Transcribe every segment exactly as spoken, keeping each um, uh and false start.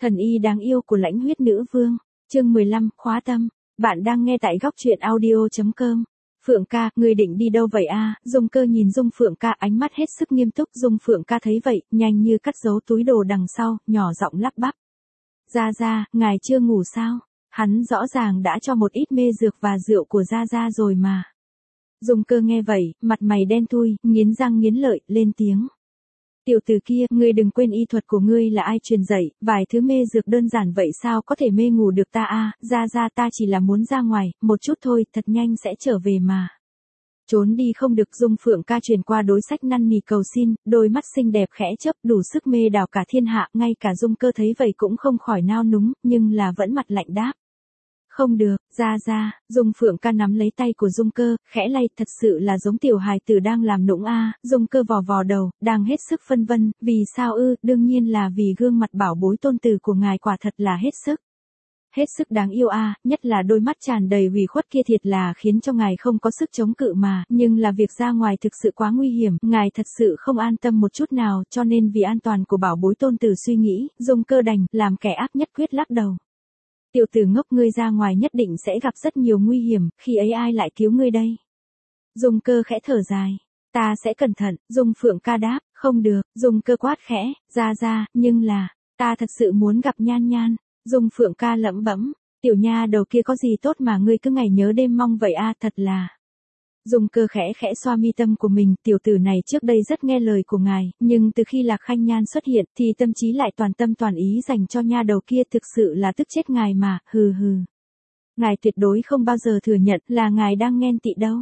Thần y đáng yêu của lãnh huyết nữ vương, chương mười lăm, khóa tâm. Bạn đang nghe tại góc truyện audio chấm com. Phượng ca, người định đi đâu vậy a? Dung Cơ nhìn Dung Phượng ca, ánh mắt hết sức nghiêm túc. Dung Phượng ca thấy vậy, nhanh như cắt giấu túi đồ đằng sau, nhỏ giọng lắp bắp. Gia Gia, ngài chưa ngủ sao? Hắn rõ ràng đã cho một ít mê dược và rượu của Gia Gia rồi mà. Dung Cơ nghe vậy, mặt mày đen thui, nghiến răng nghiến lợi, lên tiếng. Tiểu tử kia, ngươi đừng quên y thuật của ngươi là ai truyền dạy, vài thứ mê dược đơn giản vậy sao có thể mê ngủ được ta a? Ra ra ta chỉ là muốn ra ngoài, một chút thôi, thật nhanh sẽ trở về mà. Trốn đi không được. Dung Phượng ca truyền qua đối sách năn nỉ cầu xin, đôi mắt xinh đẹp khẽ chớp, đủ sức mê đảo cả thiên hạ, ngay cả Dung Cơ thấy vậy cũng không khỏi nao núng, nhưng là vẫn mặt lạnh đáp. Không được, Ra Ra. Dung Phượng ca nắm lấy tay của Dung Cơ, khẽ lay, thật sự là giống tiểu hài tử đang làm nũng a. Dung Cơ vò vò đầu, đang hết sức phân vân, vì sao ư? Đương nhiên là vì gương mặt bảo bối tôn tử của ngài quả thật là hết sức. Hết sức đáng yêu a, nhất là đôi mắt tràn đầy ủy khuất kia thiệt là khiến cho ngài không có sức chống cự mà, nhưng là việc ra ngoài thực sự quá nguy hiểm, ngài thật sự không an tâm một chút nào, cho nên vì an toàn của bảo bối tôn tử suy nghĩ, Dung Cơ đành làm kẻ ác nhất quyết lắc đầu. Tiểu tử ngốc, ngươi ra ngoài nhất định sẽ gặp rất nhiều nguy hiểm, khi ấy ai lại cứu ngươi đây? Dung Cơ khẽ thở dài. Ta sẽ cẩn thận. Dung Phượng ca đáp. Không được. Dung Cơ quát khẽ. Ra ra, nhưng là, ta thật sự muốn gặp Nhan Nhan. Dung Phượng ca lẩm bẩm. Tiểu nha đầu kia có gì tốt mà ngươi cứ ngày nhớ đêm mong vậy a? Thật là. Dung Cơ khẽ khẽ xoa mi tâm của mình, tiểu tử này trước đây rất nghe lời của ngài, nhưng từ khi Lạc Khanh Nhan xuất hiện thì tâm trí lại toàn tâm toàn ý dành cho nha đầu kia, thực sự là tức chết ngài mà, hừ hừ. Ngài tuyệt đối không bao giờ thừa nhận là ngài đang ghen tị đâu.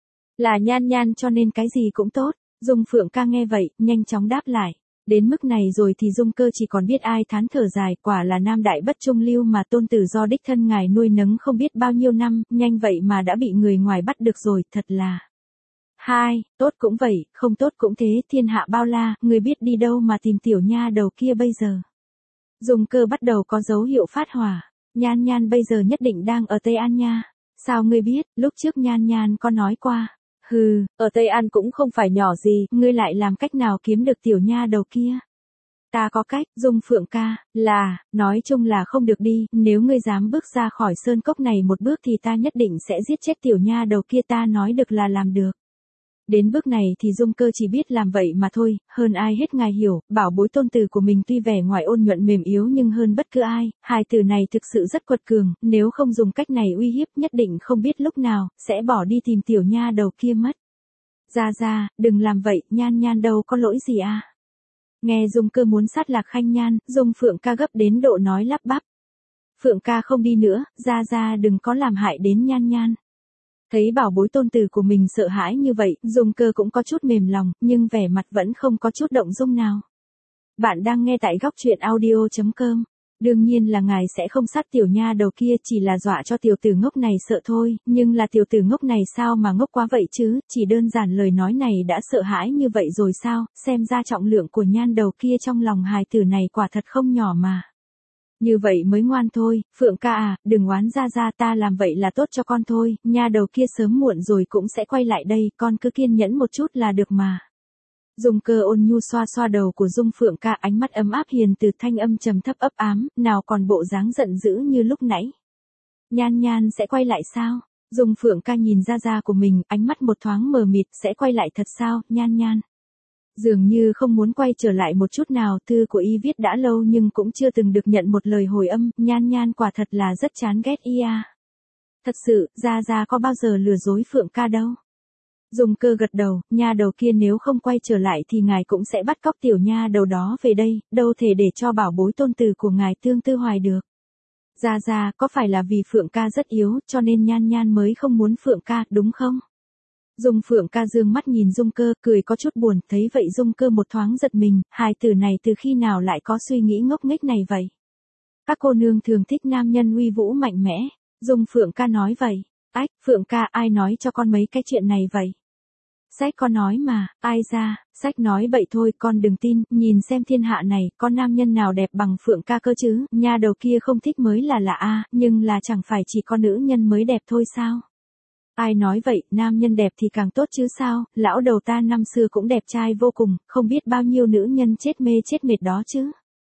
Là Nhan Nhan cho nên cái gì cũng tốt. Dung Phượng ca nghe vậy, nhanh chóng đáp lại. Đến mức này rồi thì Dung Cơ chỉ còn biết ai thán thở dài, quả là nam đại bất trung lưu mà tôn tử do đích thân ngài nuôi nấng không biết bao nhiêu năm, nhanh vậy mà đã bị người ngoài bắt được rồi, thật là. Hai, tốt cũng vậy, không tốt cũng thế, thiên hạ bao la, người biết đi đâu mà tìm tiểu nha đầu kia bây giờ. Dung Cơ bắt đầu có dấu hiệu phát hỏa. Nhan Nhan bây giờ nhất định đang ở Tây An nha. Sao ngươi biết? Lúc trước Nhan Nhan có nói qua. Hừ, ở Tây An cũng không phải nhỏ gì, ngươi lại làm cách nào kiếm được tiểu nha đầu kia? Ta có cách. Dung Phượng ca, là, nói chung là không được đi, nếu ngươi dám bước ra khỏi sơn cốc này một bước thì ta nhất định sẽ giết chết tiểu nha đầu kia, ta nói được là làm được. Đến bước này thì Dung Cơ chỉ biết làm vậy mà thôi, hơn ai hết ngài hiểu, bảo bối tôn tử của mình tuy vẻ ngoài ôn nhuận mềm yếu nhưng hơn bất cứ ai, hai từ này thực sự rất quật cường, nếu không dùng cách này uy hiếp nhất định không biết lúc nào, sẽ bỏ đi tìm tiểu nha đầu kia mất. Ra ra, đừng làm vậy, Nhan Nhan đâu có lỗi gì à. Nghe Dung Cơ muốn sát Lạc Khanh Nhan, Dung Phượng ca gấp đến độ nói lắp bắp. Phượng ca không đi nữa, ra ra đừng có làm hại đến Nhan Nhan. Thấy bảo bối tôn tử của mình sợ hãi như vậy, Dung Cơ cũng có chút mềm lòng, nhưng vẻ mặt vẫn không có chút động dung nào. Bạn đang nghe tại góc truyện audio chấm com. Đương nhiên là ngài sẽ không sát tiểu nha đầu kia, chỉ là dọa cho tiểu tử ngốc này sợ thôi, nhưng là tiểu tử ngốc này sao mà ngốc quá vậy chứ, chỉ đơn giản lời nói này đã sợ hãi như vậy rồi sao, xem ra trọng lượng của nhan đầu kia trong lòng hài tử này quả thật không nhỏ mà. Như vậy mới ngoan thôi, Phượng ca à, đừng oán Ra Ra, ta làm vậy là tốt cho con thôi, nha đầu kia sớm muộn rồi cũng sẽ quay lại đây, con cứ kiên nhẫn một chút là được mà. Dung Cơ ôn nhu xoa xoa đầu của Dung Phượng ca, ánh mắt ấm áp hiền từ, thanh âm trầm thấp ấp ám, nào còn bộ dáng giận dữ như lúc nãy. Nhan Nhan sẽ quay lại sao? Dung Phượng ca nhìn Ra Ra của mình, ánh mắt một thoáng mờ mịt, sẽ quay lại thật sao, Nhan Nhan? Dường như không muốn quay trở lại một chút nào, thư của y viết đã lâu nhưng cũng chưa từng được nhận một lời hồi âm, Nhan Nhan quả thật là rất chán ghét y à. Thật sự, Ra Ra có bao giờ lừa dối Phượng ca đâu. Dung Cơ gật đầu, nha đầu kia nếu không quay trở lại thì ngài cũng sẽ bắt cóc tiểu nha đầu đó về đây, đâu thể để cho bảo bối tôn tử của ngài tương tư hoài được. Ra Ra, có phải là vì Phượng ca rất yếu, cho nên Nhan Nhan mới không muốn Phượng ca, đúng không? Dung Phượng ca dương mắt nhìn Dung Cơ, cười có chút buồn, thấy vậy Dung Cơ một thoáng giật mình, hài tử này từ khi nào lại có suy nghĩ ngốc nghếch này vậy? Các cô nương thường thích nam nhân uy vũ mạnh mẽ, Dung Phượng ca nói vậy. Ách, Phượng ca, ai nói cho con mấy cái chuyện này vậy? Sách con nói mà, ai ra, sách nói bậy thôi, con đừng tin, nhìn xem thiên hạ này, có nam nhân nào đẹp bằng Phượng ca cơ chứ, nha đầu kia không thích mới là lạ a, nhưng là chẳng phải chỉ có nữ nhân mới đẹp thôi sao? Ai nói vậy, nam nhân đẹp thì càng tốt chứ sao, lão đầu ta năm xưa cũng đẹp trai vô cùng, không biết bao nhiêu nữ nhân chết mê chết mệt đó chứ.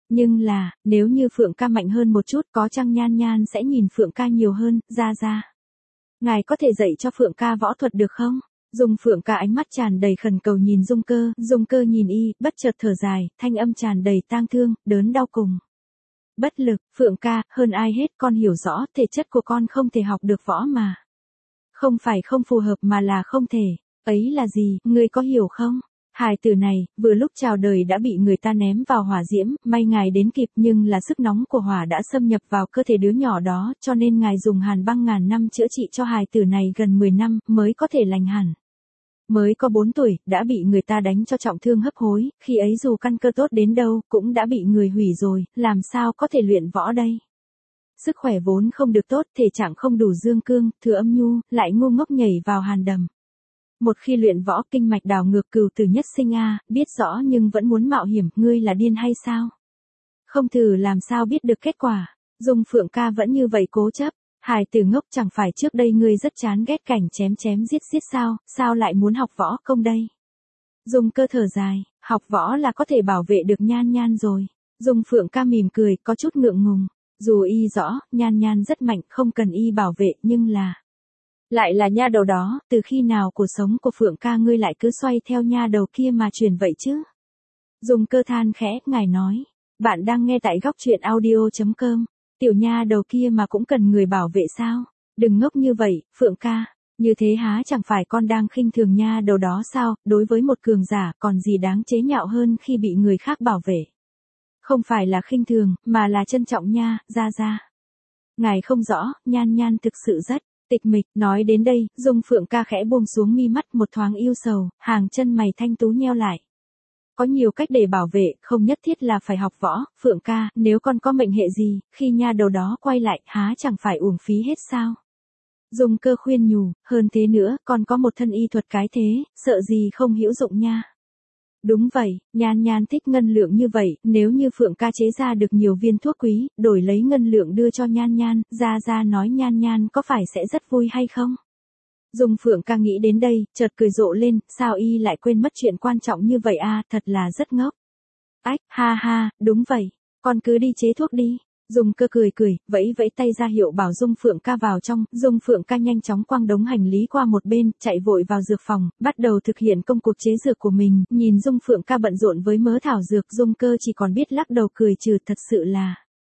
Nhưng là, nếu như Phượng ca mạnh hơn một chút có chăng Nhan Nhan sẽ nhìn Phượng ca nhiều hơn, ra ra. Ngài có thể dạy cho Phượng ca võ thuật được không? Dung Phượng ca ánh mắt tràn đầy khẩn cầu nhìn Dung Cơ, Dung Cơ nhìn y, bất chợt thở dài, thanh âm tràn đầy tang thương, đớn đau cùng. Bất lực, Phượng ca, hơn ai hết con hiểu rõ thể chất của con không thể học được võ mà. Không phải không phù hợp mà là không thể. Ấy là gì, ngươi có hiểu không? Hài tử này, vừa lúc chào đời đã bị người ta ném vào hỏa diễm, may ngài đến kịp nhưng là sức nóng của hỏa đã xâm nhập vào cơ thể đứa nhỏ đó, cho nên ngài dùng hàn băng ngàn năm chữa trị cho hài tử này gần mười năm, mới có thể lành hẳn. Mới có bốn tuổi, đã bị người ta đánh cho trọng thương hấp hối, khi ấy dù căn cơ tốt đến đâu, cũng đã bị người hủy rồi, làm sao có thể luyện võ đây? Sức khỏe vốn không được tốt, thể trạng không đủ dương cương, thừa âm nhu, lại ngu ngốc nhảy vào hàn đầm. Một khi luyện võ kinh mạch đảo ngược cừu tử nhất sinh a, biết rõ nhưng vẫn muốn mạo hiểm, ngươi là điên hay sao? Không thử làm sao biết được kết quả. Dung Phượng ca vẫn như vậy cố chấp. Hài tử ngốc, chẳng phải trước đây ngươi rất chán ghét cảnh chém chém giết giết sao, sao lại muốn học võ công đây? Dung Cơ thở dài, học võ là có thể bảo vệ được Nhan Nhan rồi. Dung Phượng ca mỉm cười, có chút ngượng ngùng. Dù y rõ, Nhan Nhan rất mạnh, không cần y bảo vệ, nhưng là... Lại là nha đầu đó, từ khi nào cuộc sống của Phượng ca ngươi lại cứ xoay theo nha đầu kia mà truyền vậy chứ? Dung Cơ than khẽ, ngài nói. Bạn đang nghe tại góc truyện audio chấm com. Tiểu nha đầu kia mà cũng cần người bảo vệ sao? Đừng ngốc như vậy, Phượng ca. Như thế há chẳng phải con đang khinh thường nha đầu đó sao? Đối với một cường giả còn gì đáng chế nhạo hơn khi bị người khác bảo vệ. Không phải là khinh thường, mà là trân trọng nha, ra ra. Ngài không rõ, Nhan Nhan thực sự rất tịch mịch. Nói đến đây, Dung Phượng ca khẽ buông xuống mi mắt một thoáng yêu sầu, hàng chân mày thanh tú nheo lại. Có nhiều cách để bảo vệ, không nhất thiết là phải học võ, Phượng ca, nếu con có mệnh hệ gì, khi nha đầu đó quay lại, há chẳng phải uổng phí hết sao? Dung Cơ khuyên nhủ, hơn thế nữa, con có một thân y thuật cái thế, sợ gì không hữu dụng nha. Đúng vậy, Nhan Nhan thích ngân lượng như vậy, nếu như Phượng ca chế ra được nhiều viên thuốc quý, đổi lấy ngân lượng đưa cho Nhan Nhan, ra ra nói Nhan Nhan có phải sẽ rất vui hay không? Dung Phượng ca nghĩ đến đây, chợt cười rộ lên, sao y lại quên mất chuyện quan trọng như vậy a, thật là rất ngốc. Ách, ha ha, đúng vậy, con cứ đi chế thuốc đi. Dung Cơ cười cười, vẫy vẫy tay ra hiệu bảo Dung Phượng ca vào trong, Dung Phượng ca nhanh chóng quăng đống hành lý qua một bên, chạy vội vào dược phòng, bắt đầu thực hiện công cuộc chế dược của mình, nhìn Dung Phượng ca bận rộn với mớ thảo dược, Dung Cơ chỉ còn biết lắc đầu cười trừ, thật sự là.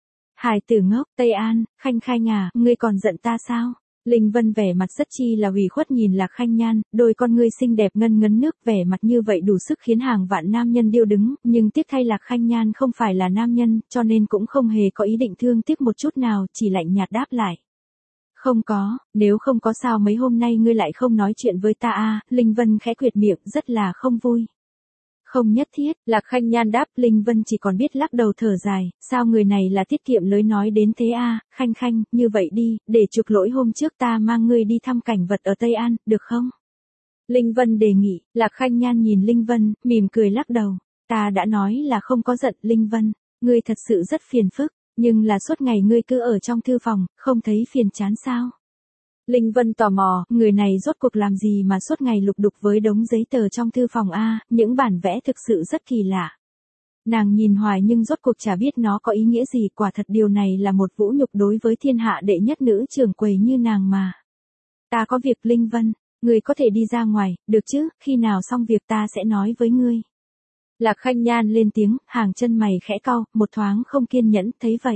Hài tử ngốc, Tây An, Khanh Khanh à, ngươi còn giận ta sao? Linh Vân vẻ mặt rất chi là ủy khuất nhìn Lạc Khanh Nhan, đôi con ngươi xinh đẹp ngân ngấn nước, vẻ mặt như vậy đủ sức khiến hàng vạn nam nhân điêu đứng, nhưng tiếc thay Lạc Khanh Nhan không phải là nam nhân, cho nên cũng không hề có ý định thương tiếc một chút nào, chỉ lạnh nhạt đáp lại. Không có, nếu không có sao mấy hôm nay ngươi lại không nói chuyện với ta a, Linh Vân khẽ quyệt miệng, rất là không vui. Không nhất thiết, Lạc Khanh Nhan đáp, Linh Vân chỉ còn biết lắc đầu thở dài, sao người này là tiết kiệm lối nói đến thế a, Khanh Khanh, như vậy đi, để chuộc lỗi hôm trước ta mang ngươi đi thăm cảnh vật ở Tây An, được không? Linh Vân đề nghị, Lạc Khanh Nhan nhìn Linh Vân, mỉm cười lắc đầu, ta đã nói là không có giận, Linh Vân, ngươi thật sự rất phiền phức, nhưng là suốt ngày ngươi cứ ở trong thư phòng, không thấy phiền chán sao? Linh Vân tò mò, người này rốt cuộc làm gì mà suốt ngày lục đục với đống giấy tờ trong thư phòng a, những bản vẽ thực sự rất kỳ lạ. Nàng nhìn hoài nhưng rốt cuộc chả biết nó có ý nghĩa gì, quả thật điều này là một vũ nhục đối với thiên hạ đệ nhất nữ trưởng quầy như nàng mà. Ta có việc Linh Vân, ngươi có thể đi ra ngoài, được chứ, khi nào xong việc ta sẽ nói với ngươi. Lạc Khanh Nhan lên tiếng, hàng chân mày khẽ cau, một thoáng không kiên nhẫn, thấy vậy.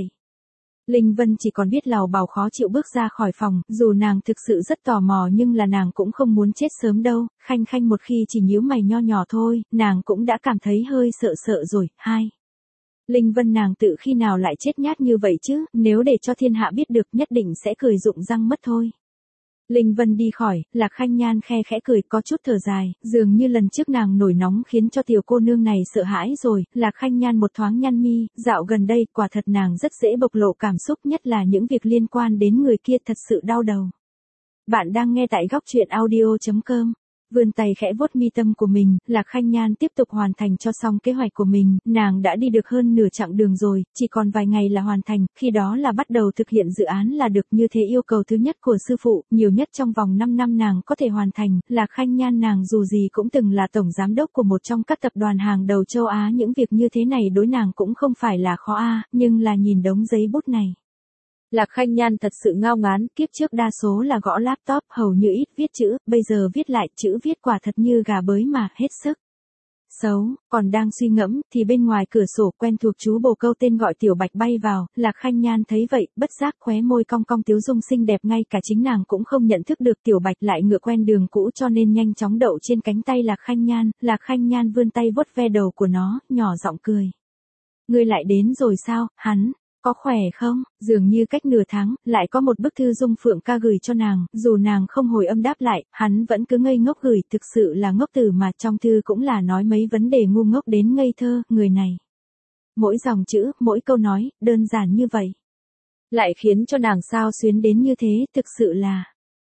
Linh Vân chỉ còn biết lào bào khó chịu bước ra khỏi phòng, dù nàng thực sự rất tò mò nhưng là nàng cũng không muốn chết sớm đâu, Khanh Khanh một khi chỉ nhíu mày nho nhỏ thôi, nàng cũng đã cảm thấy hơi sợ sợ rồi, hai. Linh Vân nàng tự khi nào lại chết nhát như vậy chứ, nếu để cho thiên hạ biết được nhất định sẽ cười rụng răng mất thôi. Linh Vân đi khỏi, Lạc Khanh Nhan khe khẽ cười, có chút thở dài, dường như lần trước nàng nổi nóng khiến cho tiểu cô nương này sợ hãi rồi, Lạc Khanh Nhan một thoáng nhăn mi, dạo gần đây, quả thật nàng rất dễ bộc lộ cảm xúc, nhất là những việc liên quan đến người kia thật sự đau đầu. Bạn đang nghe tại góc truyện audio chấm com. Vươn tay khẽ vuốt mi tâm của mình, Lạc Khanh Nhan tiếp tục hoàn thành cho xong kế hoạch của mình, nàng đã đi được hơn nửa chặng đường rồi, chỉ còn vài ngày là hoàn thành, khi đó là bắt đầu thực hiện dự án là được, như thế yêu cầu thứ nhất của sư phụ, nhiều nhất trong vòng năm năm nàng có thể hoàn thành. Lạc Khanh Nhan nàng dù gì cũng từng là tổng giám đốc của một trong các tập đoàn hàng đầu châu Á, những việc như thế này đối nàng cũng không phải là khó a, nhưng là nhìn đống giấy bút này. Lạc Khanh Nhan thật sự ngao ngán, kiếp trước đa số là gõ laptop, hầu như ít viết chữ, bây giờ viết lại chữ viết quả thật như gà bới mà, hết sức xấu. Còn đang suy ngẫm, thì bên ngoài cửa sổ quen thuộc chú bồ câu tên gọi Tiểu Bạch bay vào, Lạc Khanh Nhan thấy vậy, bất giác khóe môi cong cong tiếu dung xinh đẹp, ngay cả chính nàng cũng không nhận thức được Tiểu Bạch lại ngựa quen đường cũ cho nên nhanh chóng đậu trên cánh tay Lạc Khanh Nhan. Lạc Khanh Nhan vươn tay vuốt ve đầu của nó, nhỏ giọng cười. Ngươi lại đến rồi sao, hắn? Có khỏe không? Dường như cách nửa tháng, lại có một bức thư Dung Phượng ca gửi cho nàng, dù nàng không hồi âm đáp lại, hắn vẫn cứ ngây ngốc gửi, thực sự là ngốc tử mà, trong thư cũng là nói mấy vấn đề ngu ngốc đến ngây thơ, người này. Mỗi dòng chữ, mỗi câu nói, đơn giản như vậy. Lại khiến cho nàng sao xuyến đến như thế, thực sự là...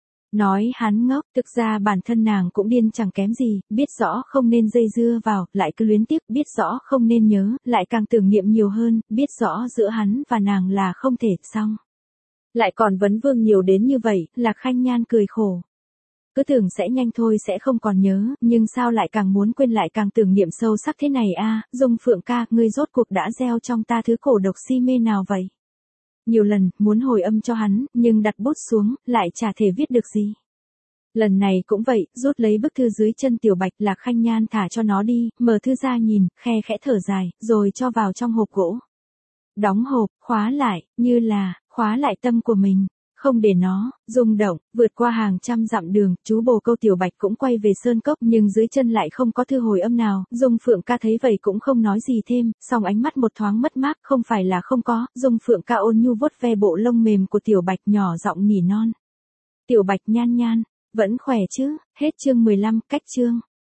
Nói hắn ngốc, thực ra bản thân nàng cũng điên chẳng kém gì, biết rõ không nên dây dưa vào, lại cứ luyến tiếc, biết rõ không nên nhớ, lại càng tưởng niệm nhiều hơn, biết rõ giữa hắn và nàng là không thể xong. Lại còn vấn vương nhiều đến như vậy, Lạc Khanh Nhan cười khổ. Cứ tưởng sẽ nhanh thôi sẽ không còn nhớ, nhưng sao lại càng muốn quên lại càng tưởng niệm sâu sắc thế này a, Dung Phượng ca, ngươi rốt cuộc đã gieo trong ta thứ cổ độc si mê nào vậy? Nhiều lần, muốn hồi âm cho hắn, nhưng đặt bút xuống, lại chả thể viết được gì. Lần này cũng vậy, rút lấy bức thư dưới chân Tiểu Bạch, Lạc Khanh Nhan thả cho nó đi, mở thư ra nhìn, khe khẽ thở dài, rồi cho vào trong hộp gỗ. Đóng hộp, khóa lại, như là, khóa lại tâm của mình. Không để nó rung động. Vượt qua hàng trăm dặm đường, chú bồ câu Tiểu Bạch cũng quay về sơn cốc, nhưng dưới chân lại không có thư hồi âm nào. Dung Phượng ca thấy vậy cũng không nói gì thêm, song ánh mắt một thoáng mất mát, không phải là không có. Dung Phượng ca ôn nhu vuốt ve bộ lông mềm của Tiểu Bạch, nhỏ giọng nỉ non. Tiểu Bạch Nhan Nhan, vẫn khỏe chứ? Hết chương mười lăm, cách chương.